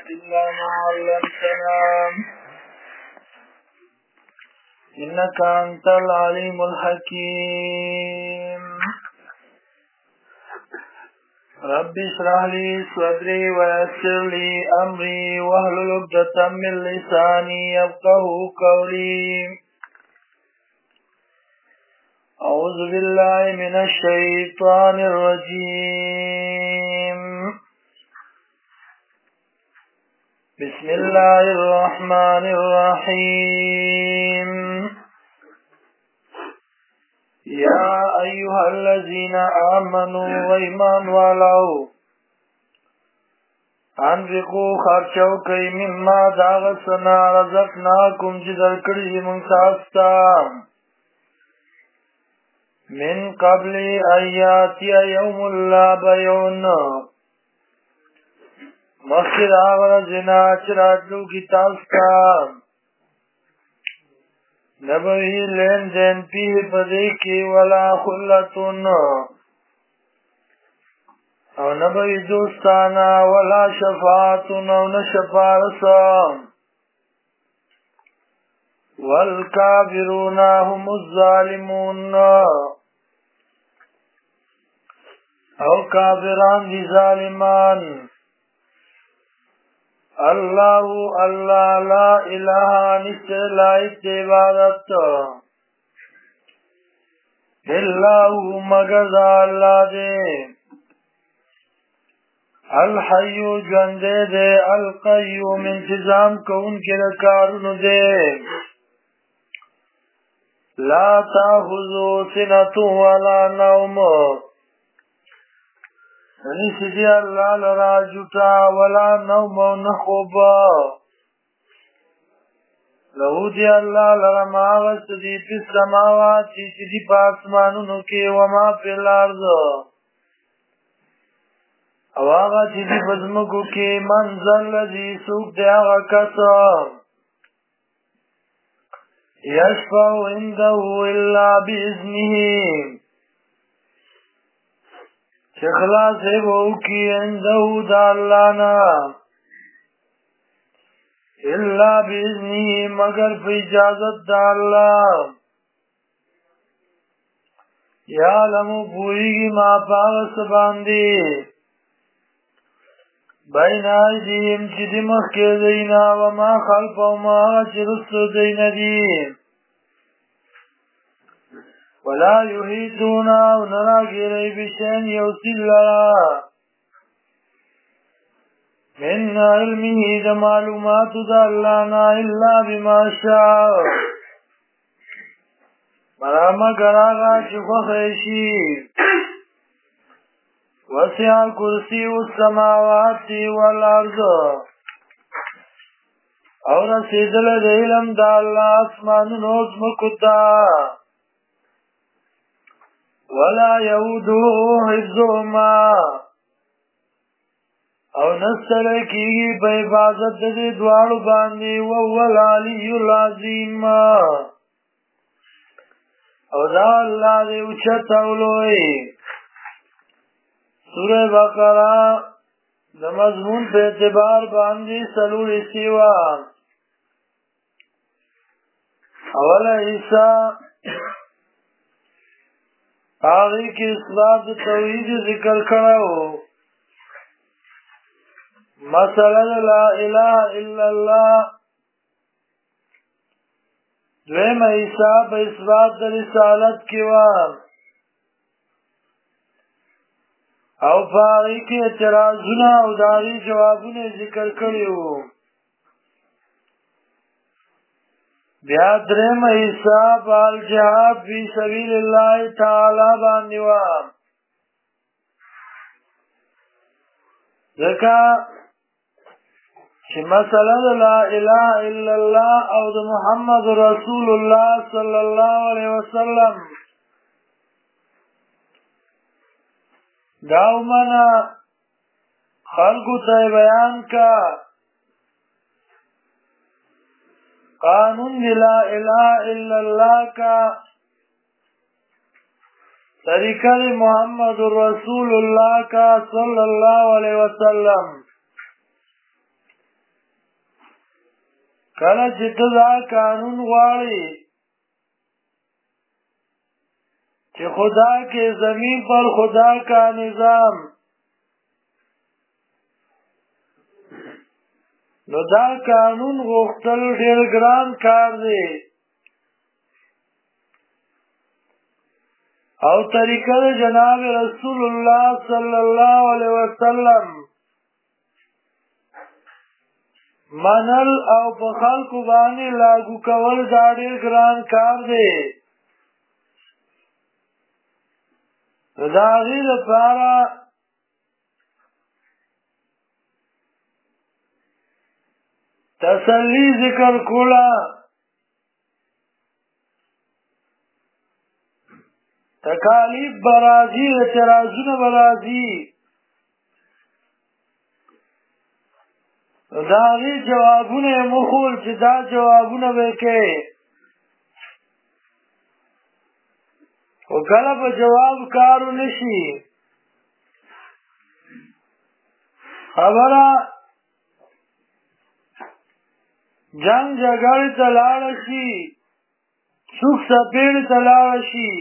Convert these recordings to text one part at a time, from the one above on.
إلا ما علمتنا إنك أنت العليم الحكيم رب اشرح لي صدري ويسر لي أمري واحلل عقدة من لساني يفقهوا قولي أعوذ بالله من الشيطان الرجيم بسم الله الرحمن الرحيم يا أيها الذين آمنوا وإيمان والو انفقوا خرچو کئی مما داغسنا رزقناکم جدر کری منساستا من قبل آیاتی یوم اللہ بیون مخصد آغر زنا چراتلو کی تاستا نبوی لین دین پیه پدیکی ولا خلتون او نبوی دوستانا ولا شفاعتون او نشفارسا والکافرون هم الظالمون او کافران دی ظالمان اللہ اللہ لا الہ نشتے لائق عبادت اللہ مگر اللہ دے الحیو جندے دے القیوم انتظام کو ان کے رکارن دے لا تاخذو سنتو ولا نوم نسجی اللہ لرا جتا ولا نوم و نخوبا لہو دی اللہ لرا ماغست دی پی سماوات چی دی پاسمانونو کی وما پی الارض او آغا چی دی بزمکو کی منزل لذی سوک دی آغا کسا یشفعو اندہو الا بیزنہی خلاص ہے وہ کی اندہو دا اللہ نا اللہ بیزنی مگر فی اجازت دا اللہ یعلمو پوئیگی ما پاغس باندی بین آئیدیم چی دمخ کے دینا وما خلفو ما چی رسو دینا دیم ولا يحيطون ونراغير بشيء يوصل لها من علمه ذا معلومات دالانا إلا بما شاء مرام قراغا شفخيشي وسع كرسي السماوات والأرض اور سيدل ديلم دالا اسمان نوزم كتا ولا يودو حفظهما او نستر کیگی پا حفاظت دی دوارو باندی وهو العلی العظیم او دا اللہ دی اچھت اولوئی سورہ بقرہ دا مضمون پہ اعتبار باندی سلور استیوا اولا حصہ آغی کی اثبات توحید ذکر کرو مسئلہ لا الہ الا اللہ دویم حساب اثبات رسالت کی وام او فاغی کی اعتراضنا او داری جوابون ذکر کریو بیا درم حساب الجہاد فی سبیل اللہ تعالی باندیوام ذکا چی مسئلہ لا الہ الا اللہ او دا محمد رسول اللہ صلی اللہ علیہ وسلم داو منا خلقو تے بیان کا قانون لا الہ الا اللہ کا طریقہ محمد رسول اللہ کا صلی اللہ علیہ وسلم کله چې ته دا قانون غواړې کہ خدا کے زمین پر خدا کا نظام نو دا قانون غوښتل ډېر ګران کار دی او طریقه د جناب رسول الله صلی الله علیه وسلم منل او په خلکو باندې لاګو کول دا ډېر ګران کار دی دا غیر لپاره تسلی ذکر کولا تکالیف برازی اعتراضونه برازی دا غیر جوابونه مخول چې دا جوابونه وکړي او کله په جواب کارو نشي خبره جنگ جګړې ته لاړ شي څوک سپېړ ته لاړ شي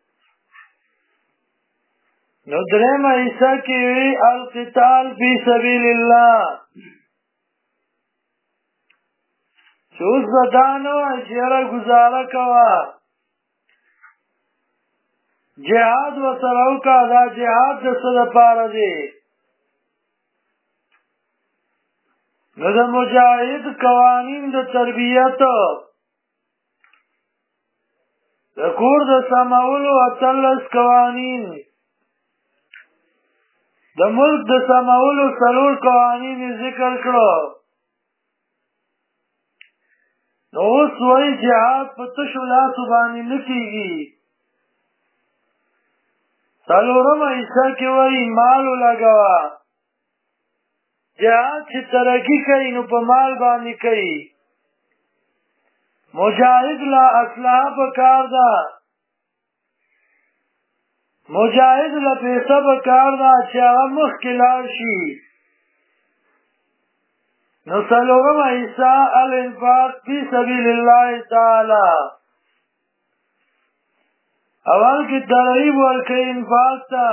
نو درېمه حصہ کې القتال فی سبیل الله چې اوس به دا نه وایي چې یاره ګزاره کوه جهاد ورسره وکړه دا جهاد د څه دپاره دی نو د مجاهد قوانین د تربیت د کور د سمولو 18 قوانین د ملک د سمولو 4 قوانین ذکر کړو نو اوس وایي جهاد په تشو لاسو باندې نه کېږي څلورمه حصه کې وایي مال ولګوه جهاد چې ترقي کوي نو په مال باندې کوي مجاهد لا اسلحه پکار ده مجاهد لا پیسه پکار ده چې هغه مخکې لاړ شي نو څلورمه حصه الانفاق فی سبیل الله تعالی اول کې ترغیب ورکوي انفاق ته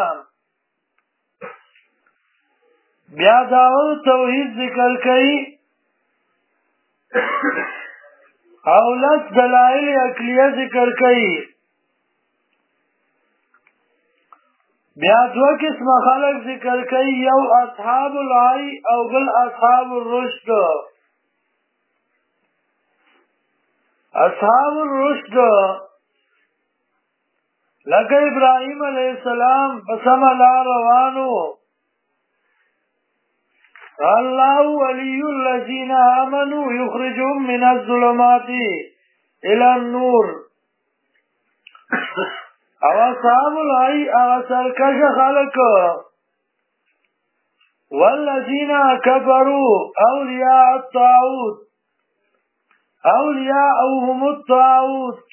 بیا دعوت توحید ذکر کوي او لس دلائل عقلیه ذکر کوي بیا دو قسم خلق ذکر کوي یو اصحاب الحی او بل اصحاب الرشد اصحاب الرشد لکه ابراهیم علیہ السلام بسم الله روانو الله ولي الذين آمنوا يخرجهم من الظلمات الى النور او اصحاب الحی سرکش خلق والذین کفروا اولیاء الطاغوت اولیاءهم الطاغوت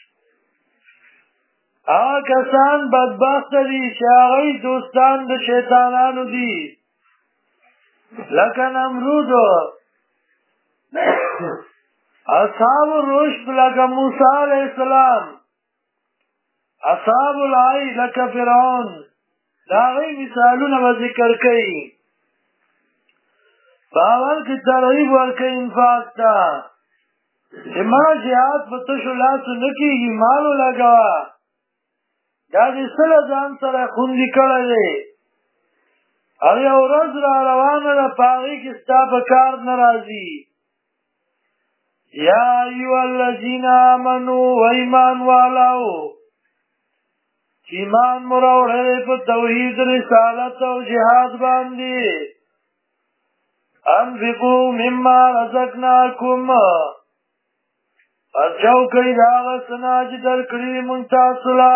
کسان بدبخت دي چې هغوی دوستان د شیطانانو دي لکه نمرود اصحاب الرشد لکه موسی علیہ السلام اصحاب الحی لکه فرعون دا غي مثالونه به ذکر کوي په اول کې ترغیب ورکوي انفاق ته چې ما جهاد په تشو لاسو نه کېږي مال ولګوه دا دې سره ځان سره خوندي کړی دی او یو ورځ را روانه ده په هغې کې ستا په کار نه راځي یا ایها الذین آمنو و ایمان والاو چې ایمان مو راوړی په توحید رسالت او جهاد باندې انفقوا مما رزقناکم خرچو کوئ د هغه څه نه چې درکړي مونږ تاسو له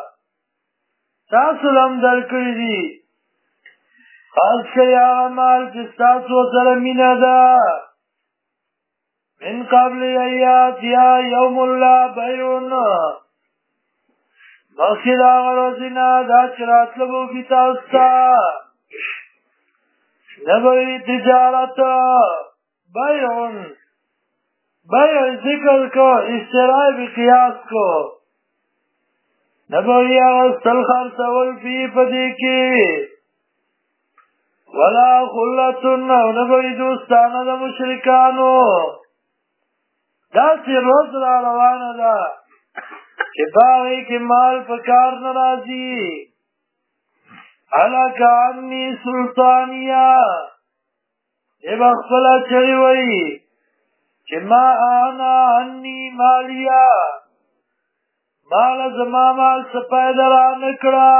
تاسو له هم درکړي دي خرڅ کوئ هغه مال چې ستاسو سره مینه ده من قبل ان یاتي یوم لا بیع مخکې د هغه ورځې نه دا چې راتله به وکړي تاسو ته نه به وي تجارت بیع بیع ذکر کو اشترائی بقیاس کو نبوی اغسطل خرسول فی پدی کی ولا خلتن نبوی دوستانا دا مشرکانو دا سی روز را روانا دا کہ باغی کی مال پکار نرازی علاکا عنی سلطانیہ یہ بخفلہ چڑی وئی کہ ما آنا عنی مالیا مال زما مال سپیدر آنکڑا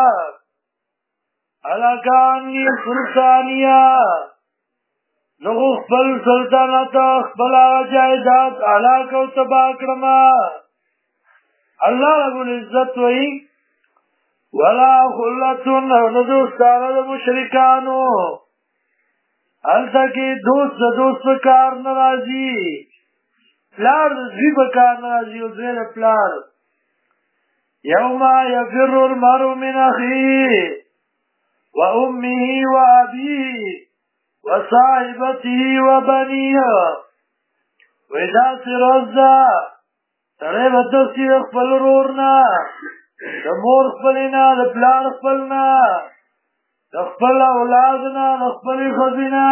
علاکا عنی سلطانیہ نغو خبل سلطانتا خبل آغا جائدات علاکو تباکرما اللہ رب العزت وئی ولا خلتن ندوستانا مشرکانو حالتا کی دوست بکار نرازی پلار زوی بکار نرازی و زویر پلار یوم یفر المرء من اخیه و امه و ابیه و صاحبته و بنیه و اذا سرزا سره بدستی خپل رورنا د مور خپلنا د پلار خپلنا د خپل اولادنا د خپل خزینا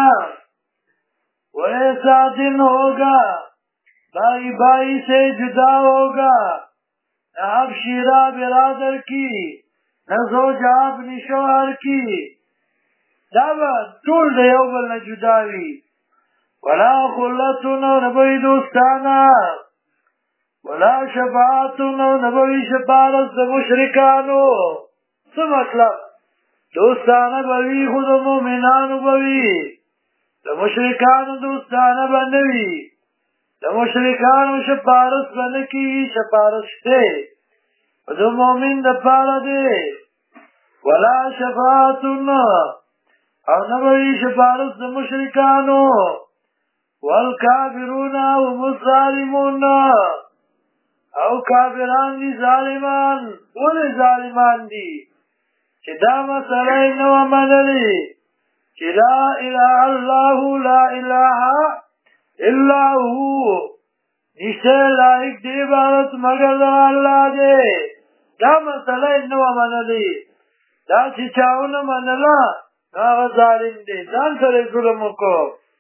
ویسا دن ہوگا بائی بائی سے جدا ہوگا نہ اب شیرہ برادر کی نہ زوج اپنی شوہر کی دابا طول د یو بل نه جداوی ولا خلتن نبوی دوستانا ولا شفاعتن نبوی شفارت د مشرکانو څه مطلب دوستانه بوی خود مومنانو بوی د مشرکانو دوستانه بنوی د مشرکانو شفارت بنکی شفارت شته د مومن د پاره دی ولا شفاعتن او نبوی شفارت د مشرکانو والکافرون هم الظالمون او کافران دی ظالمان ولی ظالمان دی چی دا مسئلہ نو منلی چی لا الہ اللہ لا الہ الا ہو نشتے لائق دی عبادت مگر دا اللہ دے دا مسئلہ نو منلی دا چی چاون منلا ناغ ظالم دی دان سر ظلمو کو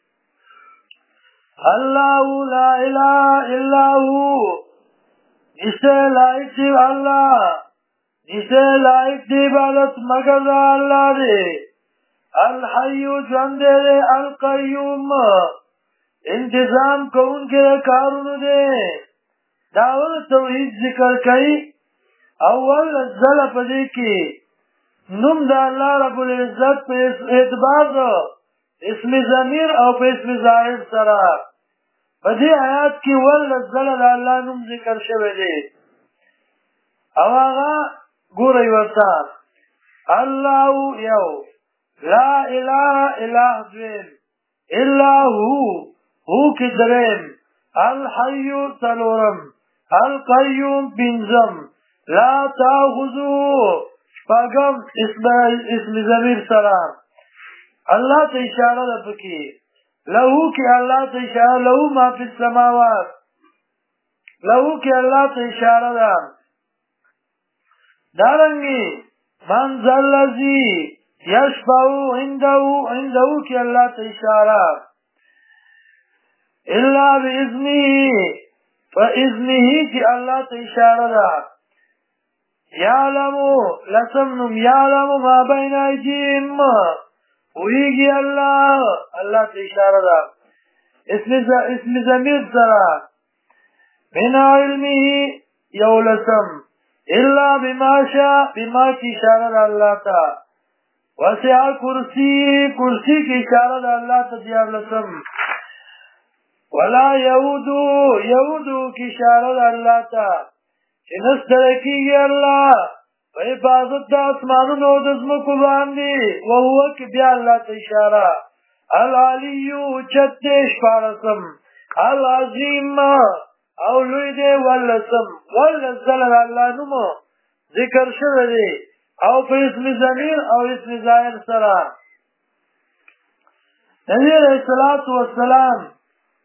اللہ لا الہ الا ہو نشتے لائق دی اللہ نشتے لائق دی عبادت مگر دا اللہ دے الحیو جندے دے القیوم انتظام کون کے کارون دے داول توحید ذکر کئی اول ازل پدے کی نم دا اللہ رب العزت پہ اعتبار دو اسم ضمیر او پہ اسم ظاہر سرا بدی آیات کی والنزل اللہ نم ذکر شوه دی او آغا گوری ورطا اللہ یو لا الہ الہ دویم الا ہو کی درین الحی تلورم القیوم بنزم لا تاخذو شپاگم اسم ضمیر سلام اللہ تا اشارہ دا پکی لہو کی اللہ تا اشارہ لہو ما فی السماوات لہو کی اللہ تا اشارہ دا دارنگی من ذلذی یشفعو عندہو کی اللہ تا اشارہ الا بإذنی فإذنی کی اللہ تا اشارہ دا یعلمو لسمنم یعلمو ما بین ایدیم ویگی اللہ اللہ تا اشارہ دا اسم ضمیر سرا من علمی یولسم الا بما شاء بما کی اشارہ دا اللہ تا وسع کرسی کی اشارہ دا اللہ تا دیارلسم ولا یعودو کی اشارہ دا اللہ تا چنس ترکی گی اللہ حفاظت دا اسمانونو دزمکو باندی وہو کی بیا اللہ تا اشارہ العلیو چتش پارسم العظیم اولوی دے واللسم واللزل اللہ نمو ذکر شده دے او پا اسم ضمیر او اسم ظاہر سرا نبی علیہ السلام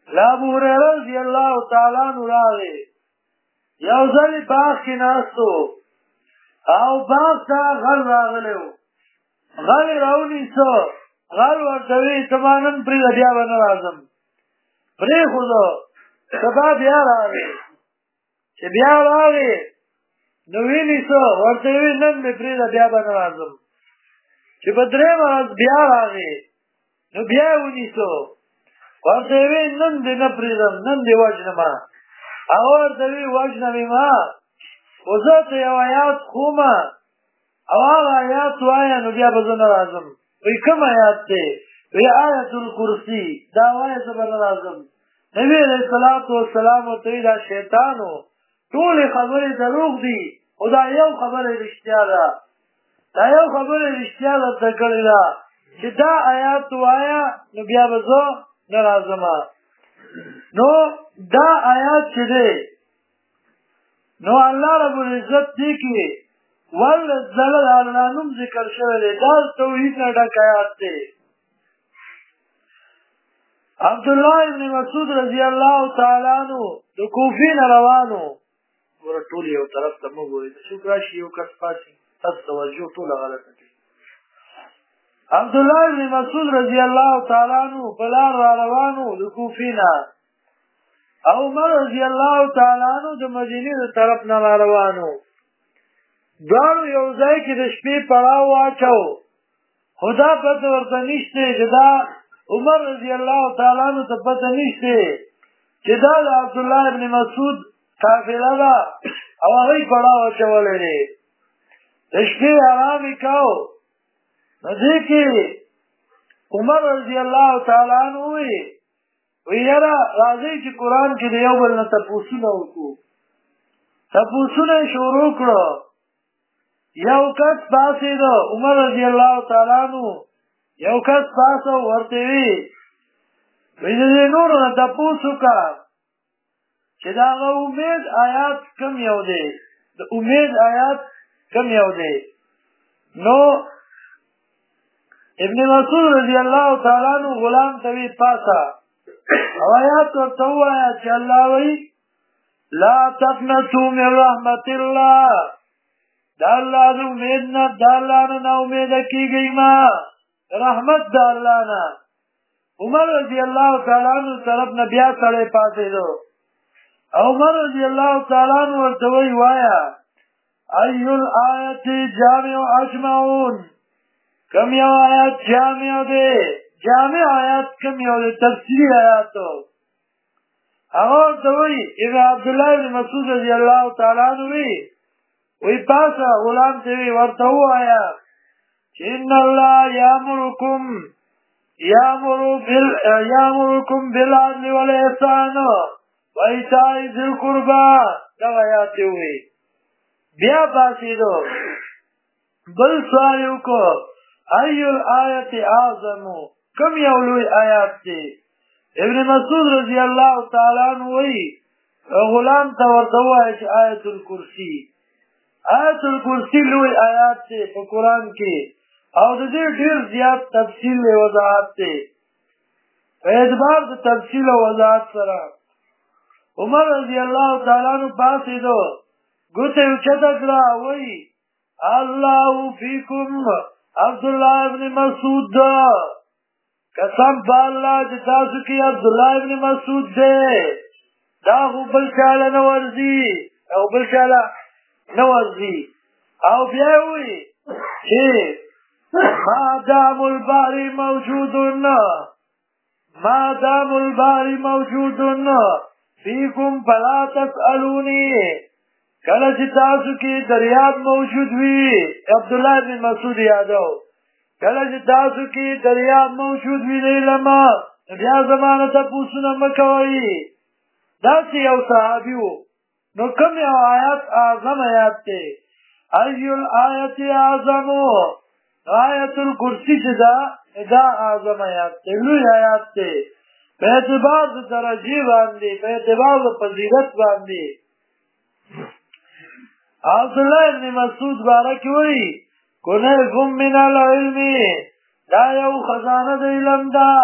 لا ابو هريره رضی الله تعالی عنہ راغی یو ځل باغ کې ناستو او باغ ته غل راغلی غل راونیسو غل ورته وی تمانن پرې بیا به نه راځم پرېښودو سبا بیا راغی چې بیا راغی نو وینیسو ورته وی نن مې پرېږده بیا به نه راځم چې په درېیمه ورځ بیا راغی نو بیا یې ونیسو ورته وی نن دې نه پرېږدم نن دې وژنمه هغه ورته وی وژنمې ما خو زه ته یو آیات ښومه او هغه آیات وایه نو بیا به زه نه راځم وی کوم آیات دی وی آیت الکرسي دا وایه زه به نه راځم نبي علیه الصلاة والسلام ورته وی دا شیطان و ټولې خبرې دروغ دي خو دا یو خبره رښتیا ده دا یو خبره رښتیا درته کړې ده چې دا آیات وایه نو بیا به زه نه راځم نو دا آیات چې دی نو الله رب العزت دی کې والذل الله نوم ذکر شوی دی دا توحید نه ډک آیات دی عبدالله ابن مسعود رضی الله تعالی عنہ د کوفې نه روانو ور ټول یو طرف ته مو وای څوک راشي یو کس پاسي تاسو توجه ټول غلطه دي عبدالله ابن مسعود رضی الله تعالی عنہ بلار روانو د کوفې نه او عمر رضی الله تعالی عنہ د مدینې د طرف نه روانو دواړو یو ځای کې د شپې پړاو واچو خدا پته ورته نشته چې دا عمر رضی الله تعالی عنہ ته پته نشته چې دا عبد الله ابن مسعود قافله ده او هغه پړاو واچولې دي د شپې آرام وکاو نو دې کې عمر رضی الله تعالی عنہ وی یاره راځي چې قران کې د یو بل نه تاسو وکړو تاسو شروع کړو یو کس پاسې ده عمر رضی الله تعالی عنہ یو کس پاسه ورته وی دې نورو نه تاسو کا چې دا امید آیات کم یو دی د امید آیات کم یو دی نو ابن مسعود رضی الله تعالی عنہ غلام توی پاسا او آیات ورته وایا چې الله وی لا تقنطوا من رحمت الله دا الله د امید نه دا الله نه امید کیږي ما رحمت دا الله نه عمر رضی الله تعالی عنہ طرف نه بیا سره پاتې دو عمر رضی الله تعالی عنہ ورته وی وایا ایل آیت جامع اجمعون کم یو آیت جامع دی جامع آیات کم یو دی تفسیر آیاتو هغه ورته وی ابن عبدالله ابن مسعود رضی الله تعالی عنہ وی پاسا غلام ته وی ورته وایا ان الله یامرکم بالعدل والاحسان وایتاء ذی القربى دا آیات وی بیا پاسې دو بل سوال کو ایل آیت اعظم کم یو لوی آیات دی ابن مسعود رضی الله تعالی عنہ وی غلام ته ورته وایي چې آیت الکرسی آیت الکرسی لوی آیات دی په قران کې او د دې ډیر زیات تفصیل او وضاحت دی په اعتبار د تفصیل او وضاحت سره عمر رضی الله تعالی عنہ پاسې دو ګوته چتا کړه وای الله فیکم عبد الله ابن مسعود قسم بالله چې تاسو کې عبد الله ابن مسعود دی دا بل چاله نه ورزي او بل چاله نه ورزي او بیا وی چې ما دام البحر موجود فیکم فلا تسألونی کله چې تاسو کې دریاب موجود وي عبد الله بن مسعود یادو کله چې تاسو کې دریاب موجود وي لما بیا زمانه ته پوښتنه مکوئ دا چې یو صحابي وو نو کوم یو آیات اعظم آیات دی ایل آیت اعظم آیت الکرسی چې دا اعظم آیات دی لوی آیات دی په اعتبار د درجه باندې په اعتبار د فضیلت باندې عبد الله ابن مسعود بارک وی کنزم من العلم دا یو خزانه د علم دا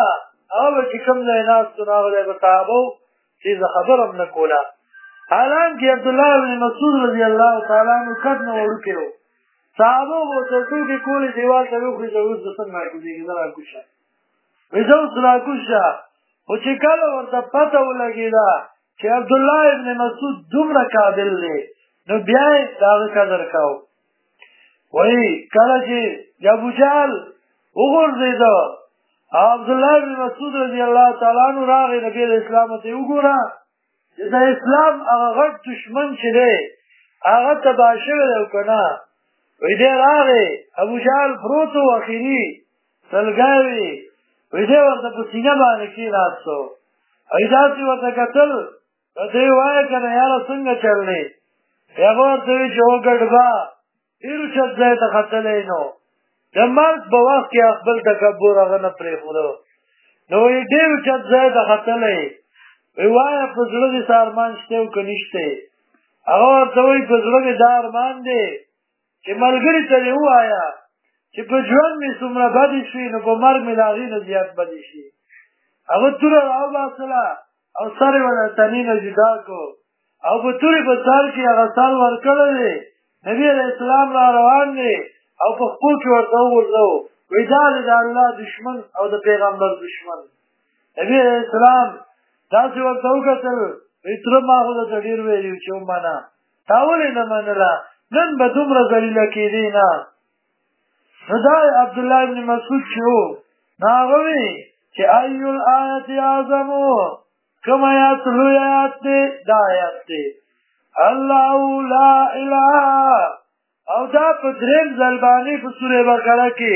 هغه چې کوم ځای ناستو نو هغه به صحابو چې خبره هم نه کوله. حالانکه عبدالله بن مسعود رضی الله تعالی عنہ کټ نه وړوکی و، صحابو به ورته ټوکې کولې دیوال ته وخوري چې اوس به څنګه راکوزېږي، زه راکوز شه، وایي زه اوس راکوز شه. خو چې کله ورته پته ولګېده چې عبدالله ابن مسعود دومره قابل دی نو بیا یې د هغه قدر کوو. وایي کله چې ابوجهل وغورځېده او عبدالله ابن مسعود رضی الله تعالی عنہ راغی، نبي علیه السلام ته یې وګوره چې د اسلام هغه غټ دشمن چې دی هغه تباه شوی دی او که نه. وایي دی راغی ابوجهل پروت و اخري سلګی وي، وایي دی ورته په سینه باندې کېناستو، وایي داسې ورته کتل، ورته یې وایه که نه یاره څنګه چل دی؟ هغه ورته وایي چې وګډبه ډېر اوچت ځای ته ختلی نو د مرګ په وخت کې خپل تکبر هغه نه پرېښوده، نو وایي ډېر اوچت ځای ته ختلی، وایي وایه په زړه دې څه ارمان شته او که نشته؟ هغه ورته وایي په زړه مې دا ارمان دی چې ملګري ته دې ووایه چې په ژوند مې څومره بدې شوي نو په مرګ مې د هغې نه زیات بدې شي. هغه توره راوباسله او سر یې له تنې نه جدا کړو او په تورې په سر کې هغه سر ورکړی دی، نبي علیه السلام را روان دی او په خپو کې ورته وغورځو، وایي دا دی د الله دشمن او د پیغمبر دشمن. نبي علیه السلام داسې ورته وکتل، وایي تره ما خو درته ډېر ویلي چې ومنه، تا ولې نه منله؟ نن به دومره ذلیله کېدې نه. نو دا عبدالله ابن مسعود چې و نو هغه وایي چې ای الآیت اعظمو، کوم آیات لوی آیات دی؟ دا آیات دی الله لا اله، او دا په درېیم ځل باندې په سورې بقره کې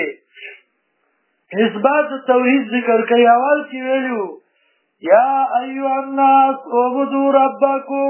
اثبات توحید ذکر کوي. اول کې ویلو یا ایها الناس اعبدوا ربکم،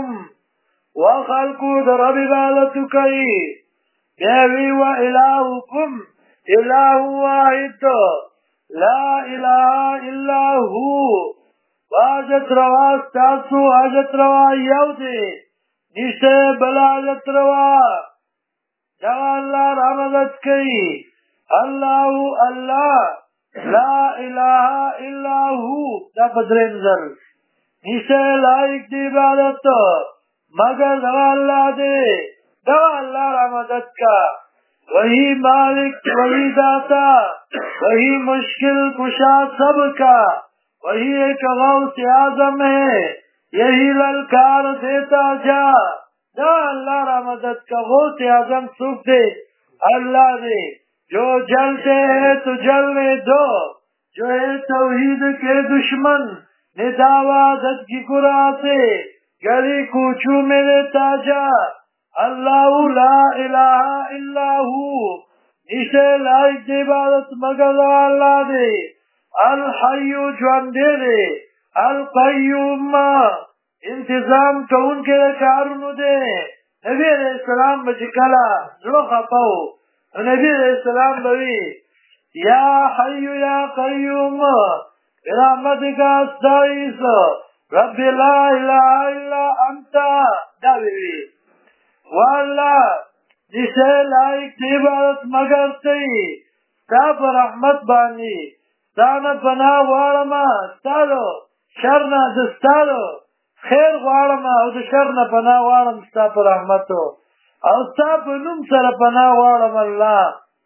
وخلقو د رب عبادت کوي، بیا وی و الهکم اله واحد لا اله الا هو، حاجت روا ستاسو حاجت روا یو دی، نشته بل حاجت روا، دا الله را مدد کوي، الله الله لا اله الا هو، دا په درېیم ځل نشته لایق دی عبادت مگر دا الله دی، دا الله را مدد کا، وہی مالک وہی داتا وہی مشکل کشا سب کا، وہی ایک غوث اعظم ہے یہی للکار دیتا جا، دا اللہ را مدد کا غوث اعظم سوکھ دے اللہ دے، جو جلتے ہیں تو جلنے دو، جو ہے توحید کے دشمن نے دعوت کی گراہ سے گلی کوچو میں لیتا جا، اللہ لا الہ الا ہو، اسے لائق عبادت مگر اللہ دے، الحی ژوندی دی، القیوم انتظام کوونکی د کارونو دی. نبی علیہ السلام به چې کله زړه خفه و نبی علیہ السلام به وي یا حی یا قیوم برحمتک استغیث رب لا اله الا انت، دا به وي والله نشته لایق د عبادت مگر ته ستا په رحمت باندې ستانه پناه غواړم، ستالو شر نه د ستالو خیر غواړم او د شر نه پناه غواړم ستا په رحمتو او ستا په نوم سره پناه غواړم. الله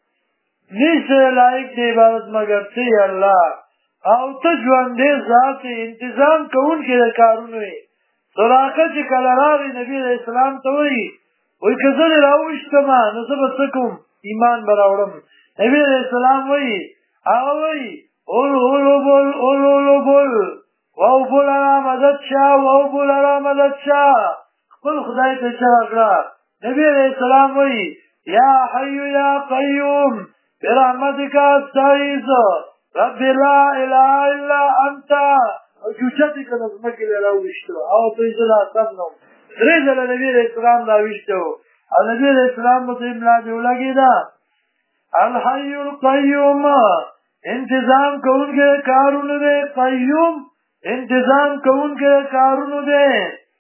نشته لایق د عبادت مگر ته الله، او ته ژوندی ذات انتظام کوونکی د کارونو یې. سراقه چې کله راغی نبي علیه السلام ته وایي که زه دې راوویشتمه نو زه به څه کوم؟ ایمان به راوړم. نبي علیه السلام وایي هغه وایي اولو بل اولو بل وو لرا مدد شاه وو لرا مدد شاه، خپل خدای ته چغه کړه. نبی علیہ السلام وایي یا حی یا قیوم برحمتک استغیث رب لا اله الا انت، او چوچتې که نه ځمکې له راوویشتو او ته یې زه لا سم نوم. درې ځله نبي علیہ السلام راویشته او نبي علیہ السلام ته یې ملا دې ولګېده. الحی القیوم انتظام کوونکی کارونه دی، قیوم انتظام کوونکی کارونه دی،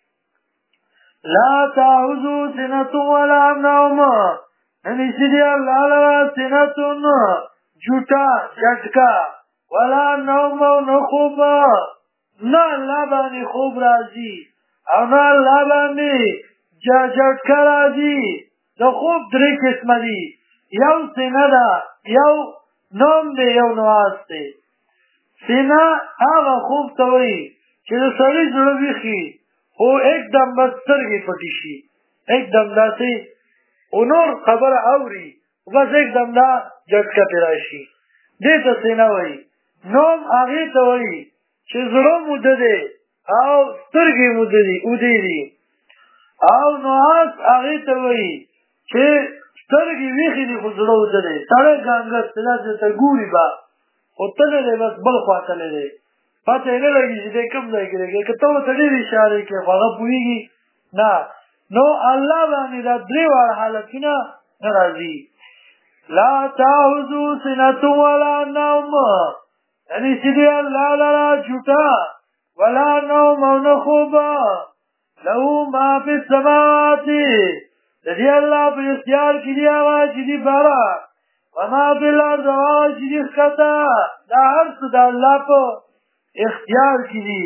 لا تاخذو سنة ولا نوم، ننیسی دی اللہ لرا سنتون جھوٹا جھٹکا ولا نوم او نه خوب نه الله باندې خوب راځي او نه الله باندې جاجټکا راځي. د خوب درې قسمه دي، یو سینه ده، یو نوم دی، یو نواز دی. سینه هغه خوب ته وایي چې د سړي زړه ویښي خو एकदम بس سترګې پټې شي، एकदम داسې او نور خبره اوري بس एकदम دا جټکه پرې راشي، دې ته سینه وایي. نوم هغې ته وایي چې زړه موده دی او سترګې اوږدې دي. او نواز هغې ته وایي چې سترګې ویښې دي خو زړه اوږده دی. سړی ګانګس داسې ته ګوري به خو تللی دی بس بل خوا تللی دی، پته یې نه لګي چې دی کوم ځای کې دی. که ته ورته ډېرې اشارې کړې خو هغه پوهېږي نه. نو الله باندې دا درې واړه حالتونه نه راځي. لا تاخذو سنة ولا نوم، یعنی چې دی الله لره جوټه ولا نوم او نه خوب. له ما فی السماوات، د دې الله په اختیار کې دی هغه چې دي باره، وما فی الارض هغه چې دي ښکته، دا هر څه د الله په اختیار کې دي.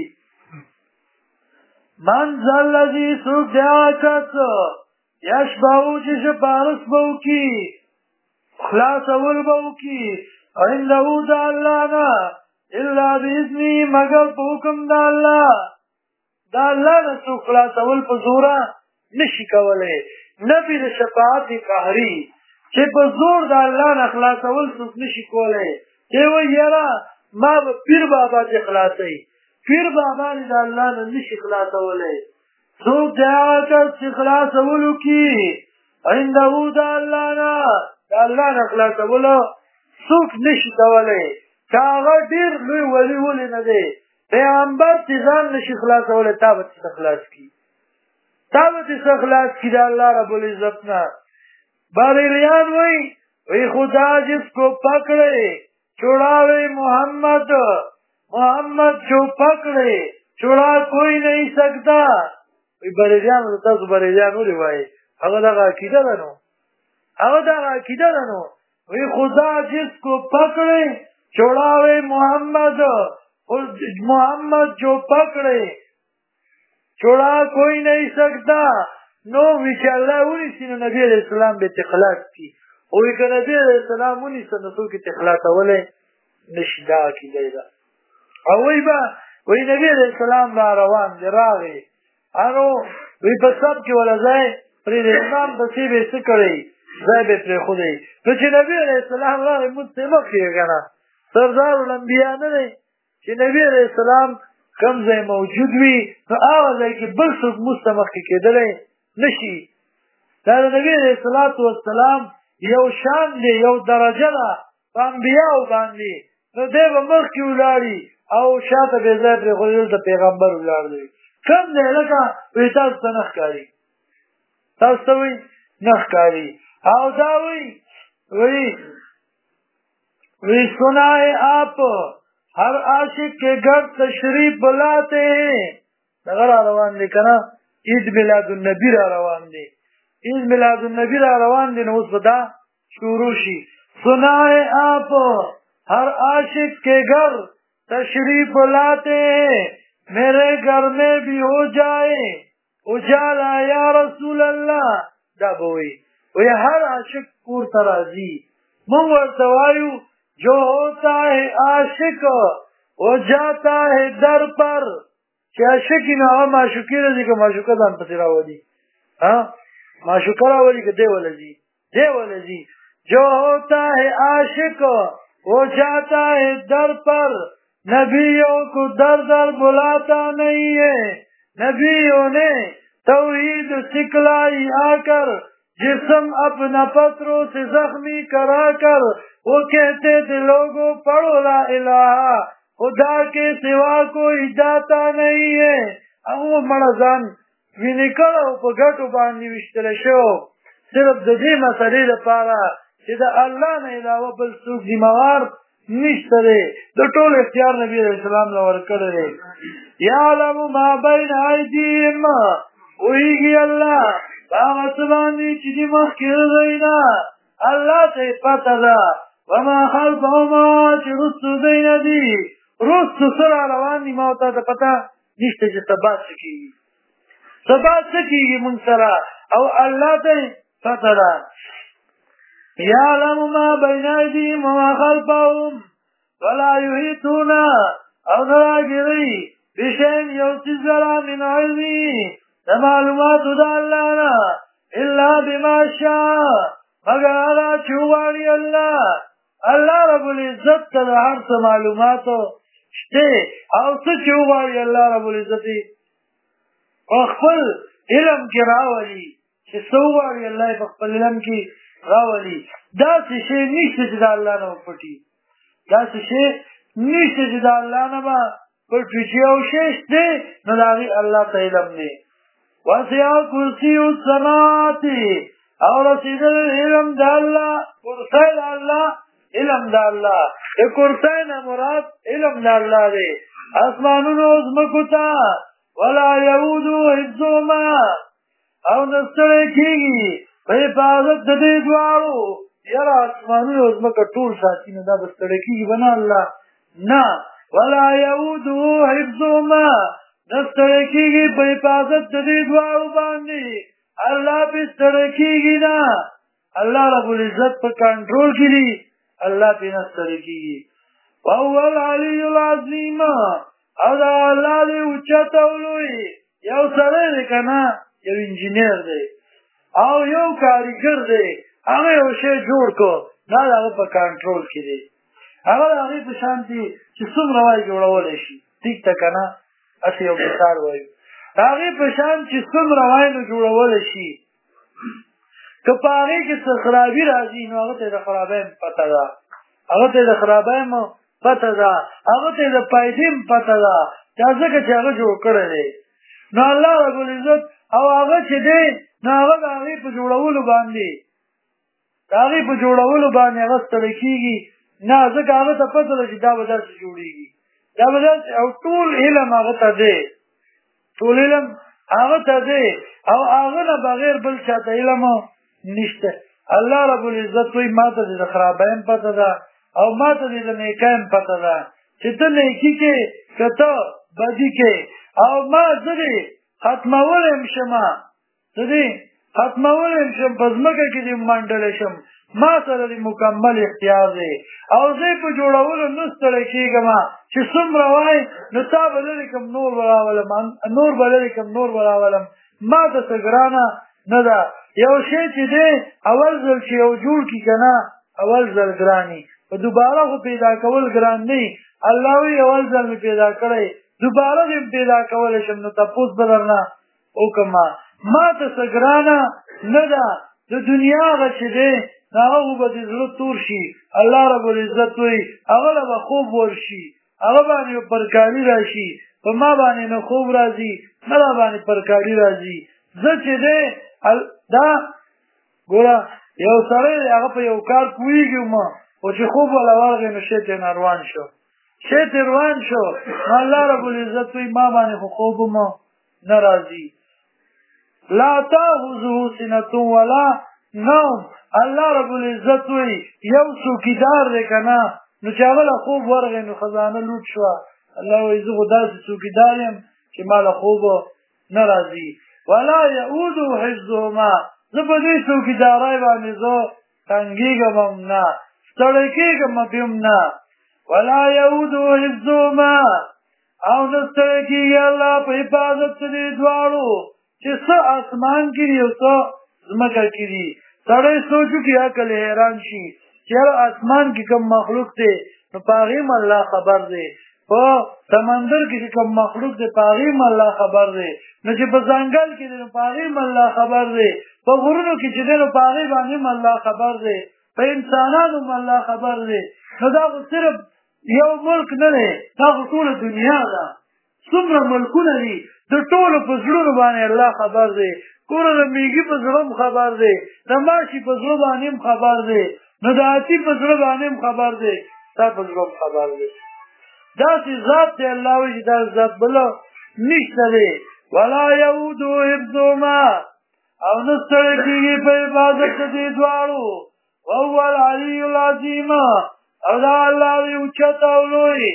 من ذا الذي څوک دی هغه کس یشفع چې سپارس به وکړي، خلاصول به وکړي عنده د الله نه الا باذنه، مگر په حکم د الله. د الله نه څوک خلاصول په زوره نشي کولی، نه بې د شفاعت قهري چې په زور د الله نه خلاصول څوک نشي کولی. دی وایي یاره ما به پیر بابا چې خلاصوي، پیر بابا د الله نه نشي خلاصولی. څوک دی هغه کس چې خلاصول وکړي عنده د الله نه، د الله نه خلاصولو څوک نشي کولی. که هغه ډېر لوی ولي ولې نه دی، پیغمبر چې ځان نشي خلاصولی تا به څه خلاص کړي، تا به څه خلاص کړي د الله رب العزت نه. بریلیان وی خدا جس کو پکڑے چھڑاوے محمد، محمد جو پکڑے چھڑا کوئی نہیں سکتا. وی بریلیان تاسو بریلیان ولې وایي هغه دغه عقیده ده نو، هغه دغه عقیده ده نو. وی خدا جس کو پکڑے چھڑاوے محمد، محمد جو پکڑے چھڑا کوئی نہیں سکتا. نو وی چې الله ونیسي نو نبي علیه السلام به خلاص کړي، او وی که نبي علیه السلام ونیسه نو څوک یې خلاصولی نشي. دا عقیده ده. او وی نبي علیه السلام را روان دی، راغی انو وی په سب کې ولا ځای پرېږدی، امام پسې به یې څه کړی ځای به یې پرېښودی. نو چې نبي علیه السلام راغی مونځ ته یې مخکې که نه سردار الانبیا نه دی چې نبي علیه السلام کوم ځای موجود وي نو هغه ځای کې بل څوک مونځ ته مخکې کېدلی نشي. دا د نبي علیه الصلاة والسلام یو شان دی، یو درجه ده په انبیاو باندې. نو دی به مخکې ولاړي او شاته بې ځای پرېښودی، دلته پیغمبر ولاړ دی. کوم دی لکه وایي تاسو ته نه ښکاري، تاسو ته وایي نه ښکاري. او دا وایي سنائے آپ ہر عاشق کے گھر تشریف بلاتے ہیں. دغه را روان دی که نه عید میلاد النبی را روان دی، عید میلاد النبی را روان دی. نو اوس به دا شروع شي سنائے آپ ہر عاشق کے گھر تشریف لاتے ہیں، میرے گھر میں بھی ہو جائے اجالا یا رسول اللہ. دا به وی هر عاشق کور ته راځي، مونږ ورته وایو جو ہوتا ہے عاشق وہ جاتا ہے در پر. چې عاشق نو هغه معشوقې راځي که معشوقه ځان پسې راولي، معشوقه راولي که دی ولځي، دی ولځي. جو ہوتا ہے عاشق وہ جاتا ہے در پر، نبیوں کو در در بلاتا نہیں ہے. نبیوں نے توحید سکھلائی آ کر، جسم اپنا پتھروں سے زخمی کرا کر، وہ کہتے تھے لوگوں پڑھو لا الہ، خدا کے سوا کوئی داتا نہیں ہے. هغه مړه ځان وینې کړه او په ګټو باندې ویشتلی شو صرف د دې مسلې لپاره چې د الله نه علاوه بل څوک ذمهوار نشته دی. د ټول اختیار نبي علیه السلام له ورکړی دی. یعلم ما بین ایدیهم، پوهېږي الله په هغه څه باندې چې دي مخکې د دوی نه. الله ته یې پته ده وما خلفهما چې رستو دین دي رستو سره روان دي ما ته د پته نشته چې سبا څه کېږي سبا څه کېږي مونږ سره او الله ته پته ده یعلم ما بین ایدیهم وما خلفهم ولا یحیطون او نه راګري بشیء یو څیز لره من علمه د معلوماتو د الله نه الا بما شاء مگر هغه چې وغواړي الله رب العزت ته د هر څه معلوماتو شته او څه چې وغواړي الله رب العزت په خپل علم کې راولي چې څه وغواړي الله په خپل علم کې راولي داسې شی نشته چې د الله نه وپټي داسې شی نشته چې د الله نه به پټ وي چې یو شی شته نو د هغې الله ته علم دی وسع کرسي السماوات او رسیدل علم د الله کرسی د الله علم د الله د کرسی نه مراد علم د الله دی اسمانونو ځمکو ته ولا یعودو حفظهما او نه ستړی کېږي په حفاظت د دې دواړو یاره اسمانونو ځمکه ټول ساتي نو دا به ستړی کېږي به نه الله نه ولا یعودو حفظهما نه ستړی کېږي په حفاظت د دې دواړو باندې الله پې ستړی کېږي نه الله رب العزت په کنټرول کې دي الله پې نه ستړی کېږي وهو العلي العظیم او دا الله دی اوچت او لوی یو سړی دی که نه یو انجینر دی او یو کاریګر دی هغه یو شی جوړ کړو دا د هغه په کنټرول کې دی هغه د هغې په شان دي چې څومره وایي جوړولی شي ټیک ده که نه هسې یو مثال وایو د هغې په شان چې څومره وایي نو جوړولی شي که په هغې کې څه خرابي راځي نو هغه ته یې د خرابۍ پته ده هغه ته یې د خرابۍ پته ده هغه ته یې د فایدې پته ده دا ځکه چې هغه جوړ کړی دی نو الله رب العزت او هغه چې دی نو هغه د هغې په جوړولو باندې د هغې په جوړولو باندې هغه ستړی کېږي نه ځکه هغه ته پته ده چې دا به داسې جوړېږي دا به داسې او ټول علم هغه ته دی ټول علم هغه ته دی او هغه نه بغیر بل چا ته علم نشته الله رب العزت وایي ما ته د خرابۍ هم پته ده او ما ته د نیکۍ هم پته ده چې ته نیکي کې که ته بدي کې او ما زه دې ختمولی هم شمه زه دې ختمولی هم شم په ځمکه کې دې منډلی شم ما سره دې مکمل اختیار دی او زه یې په جوړولو نه ستړی کېږم چې څومره وایي نو تا به لرې کړم نور به راولم ما ته څه ګرانه نه ده یو شی چې دی اول ځل چې یو جوړ کړي که نه اول ځل ګراني په دوباره خو پیدا کول ګران نه الله وایي اول ځل مې پیدا کړی دوباره دې پیدا کولی شم نو تپوس به درنه وکړم ما ته څه ګرانه نه ده د دنیا هغه چې دی هغه خو به دې زړه تور شي الله رب العزت وایي هغه له به خوب ورشي هغه باندې به پرکاري راشي په ما باندې نه خوب راځي نه را باندې پرکاري راځي زه چې دی دا ګوره یو سړی دی هغه په یو کار پوهېږي خو چې خوب والا ورغی نو شی ترې روان شو نو الله رب العزت وایي ما باندې خو خوب نه راځي لا تاخذه سنة ولا نوم الله رب العزت وایي یو څوکیدار دی که نه نو چې هغه له خوب ورغی نو خزانه لوټ شوه الله وایي زه خو داسې څوکیدار یم چې ما له خوب نه راځي ولا یعودو حفظهما زه په دې څوکیدارۍ باندې زه تنګېږم هم نه ستړی کېږم هم نه ولا یعودو حفظهما او نه ستړی کېږي الله په حفاظت د دې دواړو چې څه اسمان کې دي او څه ځمکه کې دي سړی سوچو کې عقل حیران شي چې یاره اسمان کې کوم مخلوق دی نو په هغې هم الله خبر دی په سمندر کې چې کوم مخلوق دی په هغې هم الله خبر دی نو چې په ځنګل کې دی نو په هغې هم الله خبر دی په غرونو کې چې دی نو په هغې باندې هم الله خبر دی په انسانانو هم الله خبر دی نو دا خو صرف یو ملک نه دی دا خو ټوله دنیا ده څومره ملکونه دي د ټولو په زړونو باندې الله خبر دی ګوره د میږي په زړه هم خبر دی د ماشي په زړه باندې هم خبر دی نو د هاتي په زړه باندې هم خبر دی ستا په زړه هم خبر دی داسې ذات دی الله وایي چې دا ذات بله نشته دی ولا یعودو حفظهما او نه ستړی کېږي په حفاظت د دې دواړو وهو العلي العظیم او دا اللہ دی اوچت او لوی.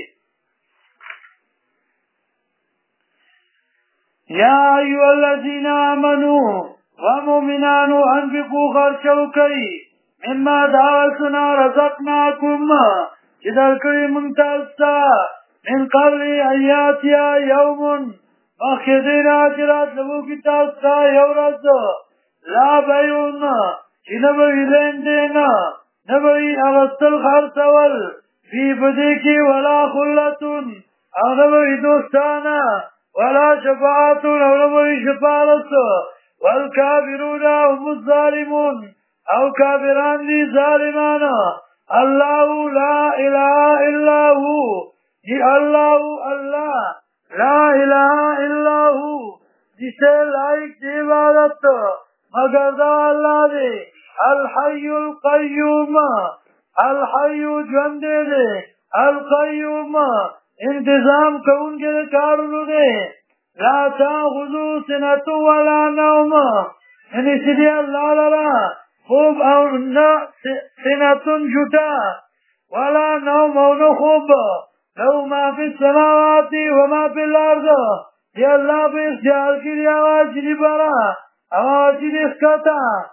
یا ایو الذین آمنوا ومؤمنانو انفقوا خرچو کئی مما دعوتنا رزقناکم چی درکڑی منتاستا من قبل ایاتیا یومن مخیدین آجرات لبو کی تاستا یورد لا بیون چی نبوی لین دینا نبوی اغسطل خرسول فی بدیکی ولا خلتون او نبوی دوستانا ولا شفاعتون او نبوی شفارت والکافرون هم الظالمون او کافران دی ظالمان. اللہ لا الہ الا ہو جی اللہ اللہ لا الہ الا ہو جسے لائق دی عبادت مگر دا اللہ دے الحی القیوم الحی جوندے دے القیوم انتظام کون کے کارنو دے لا تاخذو سنة ولا نوم یعنی سیدی اللہ لرا خوب او سنة جتا ولا نوم او نخوب لو ما فی السماوات وما فی الارض یا اللہ پہ اختیار کی دی آواز دی برا آواز دی اسکتا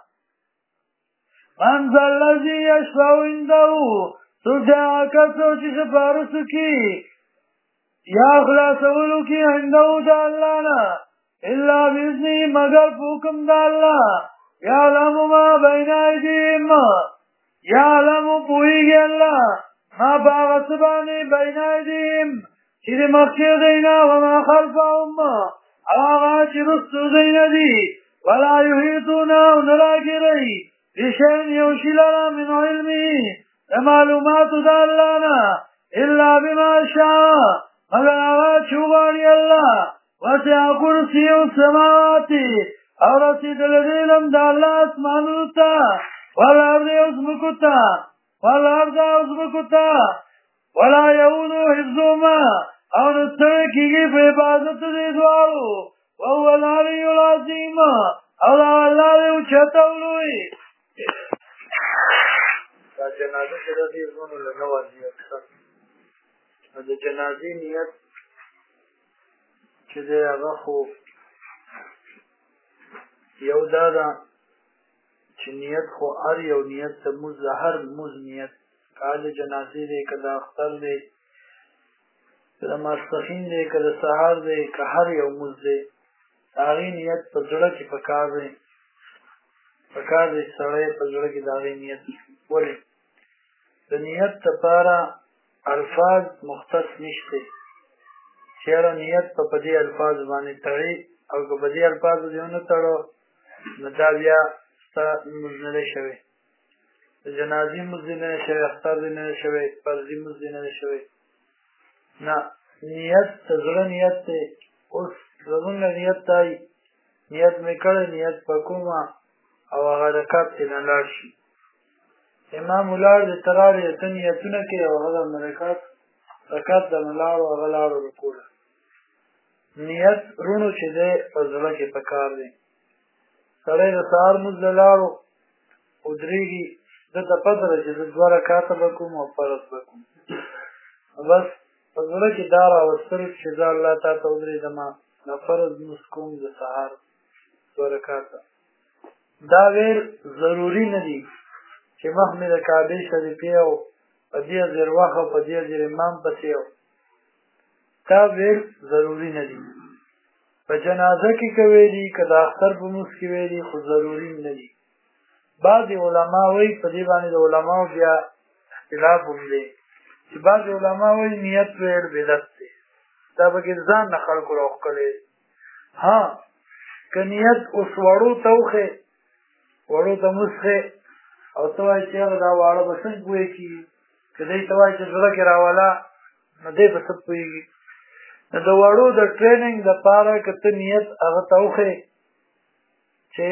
من ذا الذی یشفع عنده سجا کسو چی سفارسو کی یا خلاصولو کی عنده دا اللہ نا الا بإذنی مگر پوکم دا اللہ یعلم ما بین ایدیم یعلم پوئیگی اللہ ما باغسبانی بین ایدیم چیز مخیر دینا وما خلفهم آغا چی رستو دینا دی ولا یحیطونا نراکی رئی بشین یوشی لنا من علمی معلومات دا اللہ نا الا بما شاء مگر آغا چوغانی اللہ وسع کرسی السماوات اور رسید لدیلم دا اللہ اسمانوتا والارض ازمکتا والارض ازمکتا ولا یعودو حفظوما اور نسترکی کی فی عبادت دی دوارو وهو العلی العظیم اور اللہ دی اچھتا علوی. دا جنازه شده دی ازمانو لنو نیت سن دا جنازی نیت چه دی اغا خوب یو دادا چه نیت خو ار یو نیت تا موز هر موز نیت کال جنازی دی که دا اختر دی که دا ماسخین دی که دا سهار دی که هر یو موز دی داغی نیت پا زڑا کی پکار دی سڑے پا زڑا کی داغی نیت ولی دا نیت تا پارا الفاظ مختص نشتے چیرا نیت پا پدی الفاظ بانی تڑی او که پدی الفاظ دیونو تڑو ندابیا ستا مزنده شوی جنازی مزنده شوی اختار دینه شوی فرضی مزنده شوی نا نیت تزړه نیت ته اوس زمونږ نیت تای نیت مې کړی نیت پکوما او هغه رکعت ته نه لاړ شي امام ولار د تراوی ته نیتونه کوي او هغه رکعت د ملاړ او هغه لاړ رکوع نیت رونو چې ده په زړه کې پکار دی سړی د سهار مونځ له لاړو ودرېږي ده ته پته ده چې زه 2 رکعته به کوم او فرض به کوم بس په زړه کې دا راوستل چې زه الله تا ته ودرېږم نه فرض مونځ کوم د سهار 2 رکعته دا ویل ضروري نه دي چې مخ مې د کعبې شریفې او په دې ځای وخت او په دې ځای امام پسې او دا ویل ضروري نه دي په جنازه کې کوي دي که د اختر په مونځ کې وی دي خو ضروري نه دي بعضې علما وایي په دې باندې د علماو بیا اختلاف هم دی چې بعضې علما وایي نیت ویل بدعت دی دا پکې ځان نه خلکو راوښکلی ها که نیت اوس وړو ته وښې وړو ته موسښې او ته وایې چې هغه دا واړه به څنګه پوهې کېږي که دی ته وایې چې زړه کې راوله نو دی به څه پوهېږي نو د وړو د ټریننګ دپاره که ته نیت هغه ته وښې چې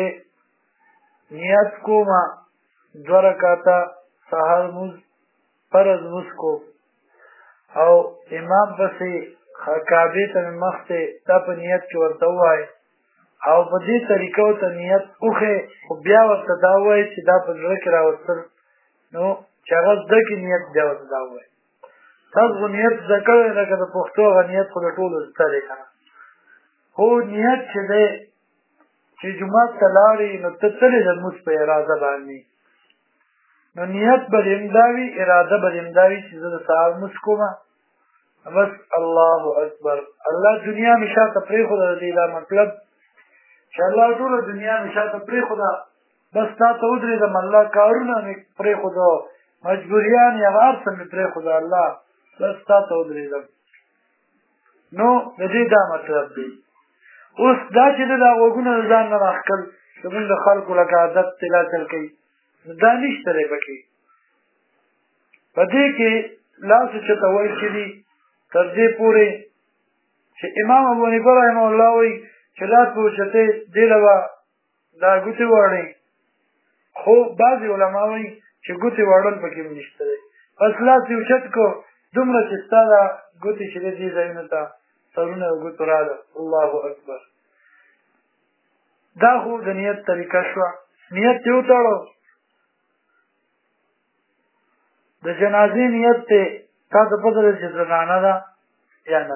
نیت کومه 2 رکعته سهار مونځ فرض مونځ کوم او امام پسې کعبې ته مې مخ دی دا په نیت کې ورته ووایې او په دې طریقه ورته نیت وښې خو بیا ورته دا ووایې چې دا په زړه کې راوستل نو چې هغه زده کړي نیت بیا ورته دا ووایي. تاسو خو نیت زده کړی لکه د پښتو هغه نیت خو د ټولو زده دی که نه، خو نیت چې دی چې جومات ته لاړې نو ته تلې د لمونځ په اراده باندې، نو نیت به دې همدا وي، اراده به دې همدا وي چې زه د سهار لمونځ کومه، بس الله اکبر. الله دنیا مې شاته پرېښوده، د دې دا مطلب چې الله ټوله دنیا مې شاته پرېښوده، بس تا ته ودرېدم، الله کارونه مې پرېښوده، مجبوریان یې هغه هر څه مې پرېښوده، الله بس تا ته ودرېدم. نو د دې دا مطلب دی. اوس دا چې دا غوږونه د ځان نه راښکل زمونږ د خلکو لکه عادت دی لا چل کوي، دا نشته دی پکې. په دې کې لاس اوچتول چې دي تر دې پورې چې امام ابو حنیفه رحمه الله وایي چې لاس به اوچتې دې له به دا ګوتې وړئ، خو بعضې علما وایي چې ګوتې وړل پکې هم نشته دی، بس لاس یې اوچت کړو دومره چې ستا دا ګوتې چې دی دې ځایونو ته سرونه او ګوتو راغله. الله اکبر. دا خو د نیت طریقه شوه. نیت یې وتړو، د جنازې نیت دی، تا ته پته ده چې زنانه ده یا نه.